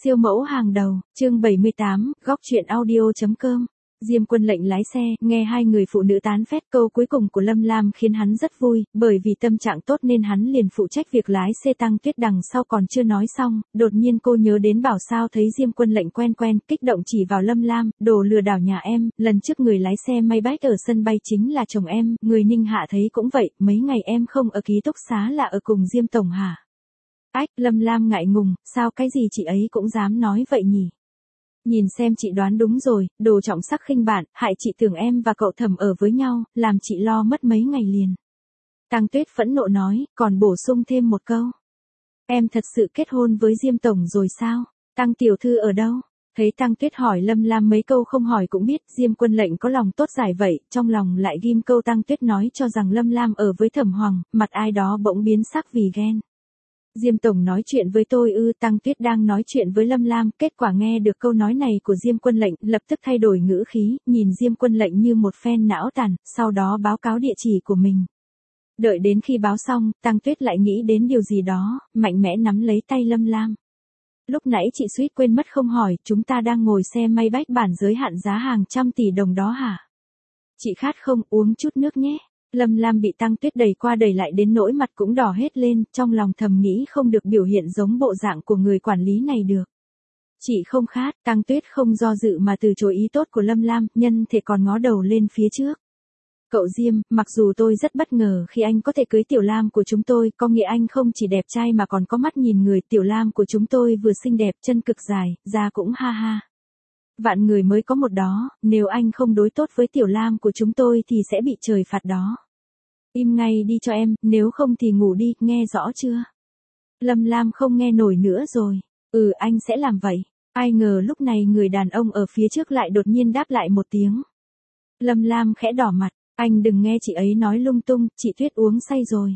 Siêu mẫu hàng đầu, chương 78, góc truyện audio.com. Diêm Quân lệnh lái xe, nghe hai người phụ nữ tán phét, câu cuối cùng của Lâm Lam khiến hắn rất vui, bởi vì tâm trạng tốt nên hắn liền phụ trách việc lái xe. Tăng Tuyết đằng sau còn chưa nói xong, đột nhiên cô nhớ đến bảo sao thấy Diêm Quân lệnh quen quen, kích động chỉ vào Lâm Lam, đồ lừa đảo nhà em, lần trước người lái xe Maybach ở sân bay chính là chồng em, người Ninh Hạ thấy cũng vậy, mấy ngày em không ở ký túc xá là ở cùng Diêm tổng hả? Ách, Lâm Lam ngại ngùng, sao cái gì chị ấy cũng dám nói vậy nhỉ? Nhìn xem chị đoán đúng rồi, đồ trọng sắc khinh bạn, hại chị tưởng em và cậu Thẩm ở với nhau, làm chị lo mất mấy ngày liền. Tăng Tuyết phẫn nộ nói, còn bổ sung thêm một câu. Em thật sự kết hôn với Diêm tổng rồi sao? Tăng tiểu thư ở đâu? Thấy Tăng Tuyết hỏi Lâm Lam mấy câu không hỏi cũng biết Diêm Quân lệnh có lòng tốt giải vậy, trong lòng lại ghim câu Tăng Tuyết nói cho rằng Lâm Lam ở với Thẩm Hoàng, mặt ai đó bỗng biến sắc vì ghen. Diêm tổng nói chuyện với tôi ư? Tăng Tuyết đang nói chuyện với Lâm Lam, kết quả nghe được câu nói này của Diêm Quân lệnh, lập tức thay đổi ngữ khí, nhìn Diêm Quân lệnh như một phen não tàn, sau đó báo cáo địa chỉ của mình. Đợi đến khi báo xong, Tăng Tuyết lại nghĩ đến điều gì đó, mạnh mẽ nắm lấy tay Lâm Lam. Lúc nãy chị suýt quên mất không hỏi, chúng ta đang ngồi xe Maybach bản giới hạn giá hàng trăm tỷ đồng đó hả? Chị khát không, uống chút nước nhé. Lâm Lam bị Tăng Tuyết đẩy qua đẩy lại đến nỗi mặt cũng đỏ hết lên, trong lòng thầm nghĩ không được biểu hiện giống bộ dạng của người quản lý này được. Chị không khát, Tăng Tuyết không do dự mà từ chối ý tốt của Lâm Lam, nhân thể còn ngó đầu lên phía trước. Cậu Diêm, mặc dù tôi rất bất ngờ khi anh có thể cưới Tiểu Lam của chúng tôi, có nghĩa anh không chỉ đẹp trai mà còn có mắt nhìn người. Tiểu Lam của chúng tôi vừa xinh đẹp, chân cực dài, da cũng ha ha. Vạn người mới có một đó, nếu anh không đối tốt với Tiểu Lam của chúng tôi thì sẽ bị trời phạt đó. Im ngay đi cho em, nếu không thì ngủ đi, nghe rõ chưa? Lâm Lam không nghe nổi nữa rồi. Anh sẽ làm vậy. Ai ngờ lúc này người đàn ông ở phía trước lại đột nhiên đáp lại một tiếng. Lâm Lam khẽ đỏ mặt, anh đừng nghe chị ấy nói lung tung, chị Tuyết uống say rồi.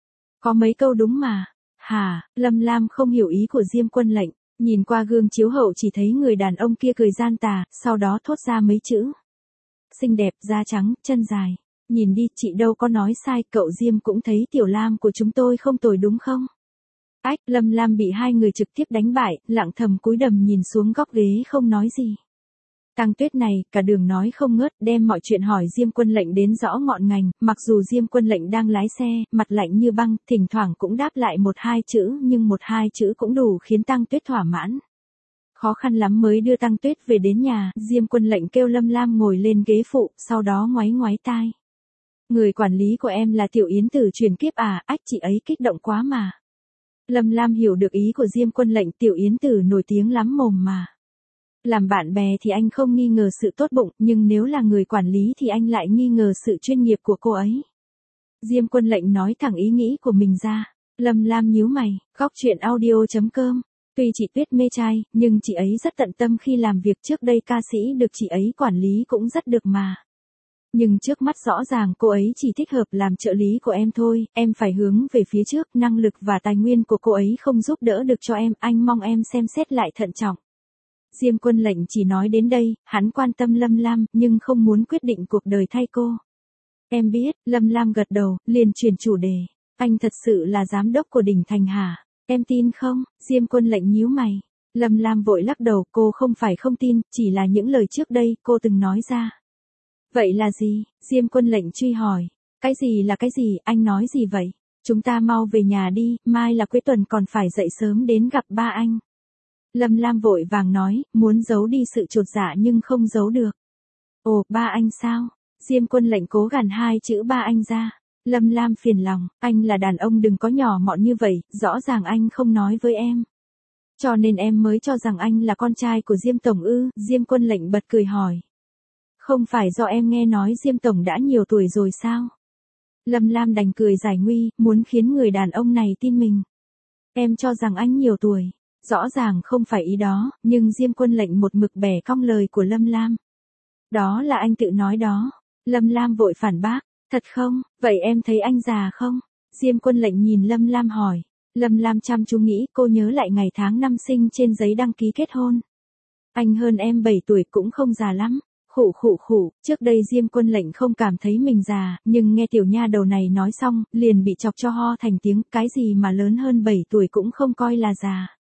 Có mấy câu đúng mà. Hả? Lâm Lam không hiểu ý của Diêm Quân lệnh, nhìn qua gương chiếu hậu chỉ thấy người đàn ông kia cười gian tà, sau đó thốt ra mấy chữ. Xinh đẹp, da trắng, chân dài. Nhìn đi, chị đâu có nói sai, cậu Diêm cũng thấy Tiểu Lam của chúng tôi không tồi đúng không? Ách, Lâm Lam bị hai người trực tiếp đánh bại, lặng thầm cúi đầm nhìn xuống góc ghế không nói gì. Tăng Tuyết này, cả đường nói không ngớt, đem mọi chuyện hỏi Diêm Quân lệnh đến rõ ngọn ngành, mặc dù Diêm Quân lệnh đang lái xe, mặt lạnh như băng, thỉnh thoảng cũng đáp lại một hai chữ, nhưng một hai chữ cũng đủ khiến Tăng Tuyết thỏa mãn. Khó khăn lắm mới đưa Tăng Tuyết về đến nhà, Diêm Quân lệnh kêu Lâm Lam ngồi lên ghế phụ, sau đó ngoáy ngoáy tai. Người quản lý của em là Tiểu Yến Tử chuyển kiếp à? Ách, chị ấy kích động quá mà. Lâm Lam hiểu được ý của Diêm Quân lệnh, Tiểu Yến Tử nổi tiếng lắm mồm mà. Làm bạn bè thì anh không nghi ngờ sự tốt bụng, nhưng nếu là người quản lý thì anh lại nghi ngờ sự chuyên nghiệp của cô ấy. Diêm Quân lệnh nói thẳng ý nghĩ của mình ra. Lâm Lam nhíu mày, góc truyện audio.com. Tuy chị Tuyết mê trai, nhưng chị ấy rất tận tâm khi làm việc. Trước đây ca sĩ được chị ấy quản lý cũng rất được mà. Nhưng trước mắt rõ ràng cô ấy chỉ thích hợp làm trợ lý của em thôi, em phải hướng về phía trước, năng lực và tài nguyên của cô ấy không giúp đỡ được cho em, anh mong em xem xét lại thận trọng. Diêm Quân lệnh chỉ nói đến đây, hắn quan tâm Lâm Lam, nhưng không muốn quyết định cuộc đời thay cô. Em biết, Lâm Lam gật đầu, liền chuyển chủ đề. Anh thật sự là giám đốc của Đỉnh Thành hả? Em tin không? Diêm Quân lệnh nhíu mày. Lâm Lam vội lắc đầu, cô không phải không tin, chỉ là những lời trước đây cô từng nói ra. Vậy là gì? Diêm Quân lệnh truy hỏi. Cái gì là cái gì, anh nói gì vậy? Chúng ta mau về nhà đi, mai là cuối tuần còn phải dậy sớm đến gặp ba anh. Lâm Lam vội vàng nói, muốn giấu đi sự chột dạ nhưng không giấu được. Ồ, ba anh sao? Diêm Quân lệnh cố gằn hai chữ ba anh ra. Lâm Lam phiền lòng, anh là đàn ông đừng có nhỏ mọn như vậy, rõ ràng anh không nói với em. Cho nên em mới cho rằng anh là con trai của Diêm tổng ư? Diêm Quân lệnh bật cười hỏi. Không phải do em nghe nói Diêm tổng đã nhiều tuổi rồi sao? Lâm Lam đành cười giải nguy, muốn khiến người đàn ông này tin mình. Em cho rằng anh nhiều tuổi. Rõ ràng không phải ý đó, nhưng Diêm Quân lệnh một mực bẻ cong lời của Lâm Lam. Đó là anh tự nói đó. Lâm Lam vội phản bác. Thật không? Vậy em thấy anh già không? Diêm Quân lệnh nhìn Lâm Lam hỏi. Lâm Lam chăm chú nghĩ, cô nhớ lại ngày tháng năm sinh trên giấy đăng ký kết hôn. Anh hơn em 7 tuổi cũng không già lắm. Khụ, trước đây Diêm Quân lệnh không cảm thấy mình già, nhưng nghe tiểu nha đầu này nói xong, liền bị chọc cho ho thành tiếng, cái gì mà lớn hơn 7 tuổi cũng không coi là già.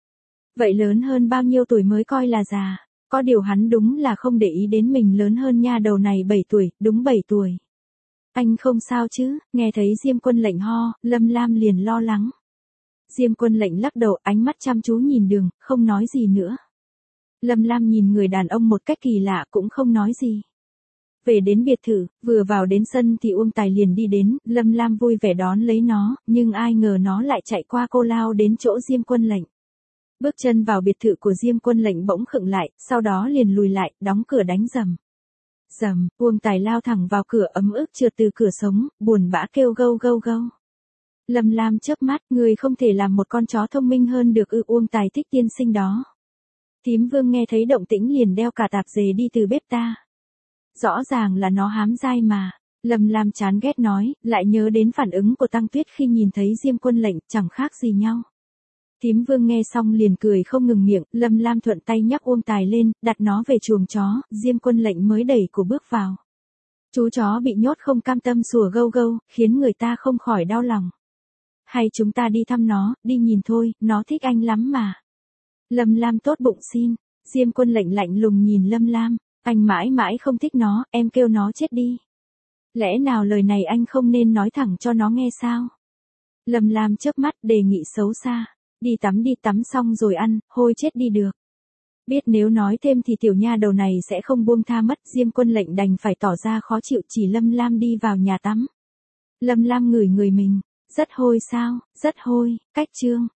Vậy lớn hơn bao nhiêu tuổi mới coi là già? Có điều hắn đúng là không để ý đến mình lớn hơn nha đầu này 7 tuổi, đúng 7 tuổi. Anh không sao chứ? Nghe thấy Diêm Quân Lệnh ho, Lâm Lam liền lo lắng. Diêm Quân Lệnh lắc đầu, ánh mắt chăm chú nhìn đường, không nói gì nữa. Lâm Lam nhìn người đàn ông một cách kỳ lạ cũng không nói gì. Về đến biệt thự, vừa vào đến sân thì Uông Tài liền đi đến, Lâm Lam vui vẻ đón lấy nó, nhưng ai ngờ nó lại chạy qua cô lao đến chỗ Diêm Quân Lệnh. Bước chân vào biệt thự của Diêm Quân Lệnh bỗng khựng lại, sau đó liền lùi lại, đóng cửa đánh rầm. Rầm, Uông Tài lao thẳng vào cửa ấm ức trượt từ cửa sống, buồn bã kêu gâu gâu gâu. Lâm Lam chớp mắt, người không thể làm một con chó thông minh hơn được ư? Uông Tài thích tiên sinh đó. Thím Vương nghe thấy động tĩnh liền đeo cả tạp dề đi từ bếp ta. Rõ ràng là nó hám dai mà. Lâm Lam chán ghét nói, lại nhớ đến phản ứng của Tăng Tuyết khi nhìn thấy Diêm Quân Lệnh, chẳng khác gì nhau. Thím Vương nghe xong liền cười không ngừng miệng, Lâm Lam thuận tay nhắc Uông Tài lên, đặt nó về chuồng chó, Diêm Quân Lệnh mới đẩy cổ bước vào. Chú chó bị nhốt không cam tâm sủa gâu gâu, khiến người ta không khỏi đau lòng. Hay chúng ta đi thăm nó, đi nhìn thôi, nó thích anh lắm mà. Lâm Lam tốt bụng xin. Diêm Quân Lệnh lạnh lùng nhìn Lâm Lam, anh mãi mãi không thích nó, em kêu nó chết đi. Lẽ nào lời này anh không nên nói thẳng cho nó nghe sao? Lâm Lam chớp mắt đề nghị xấu xa. Đi tắm xong rồi ăn, hôi chết đi được. Biết nếu nói thêm thì tiểu nha đầu này sẽ không buông tha mất. Diêm Quân Lệnh đành phải tỏ ra khó chịu chỉ Lâm Lam đi vào nhà tắm. Lâm Lam ngửi người mình. Rất hôi sao? Rất hôi. Cách chương.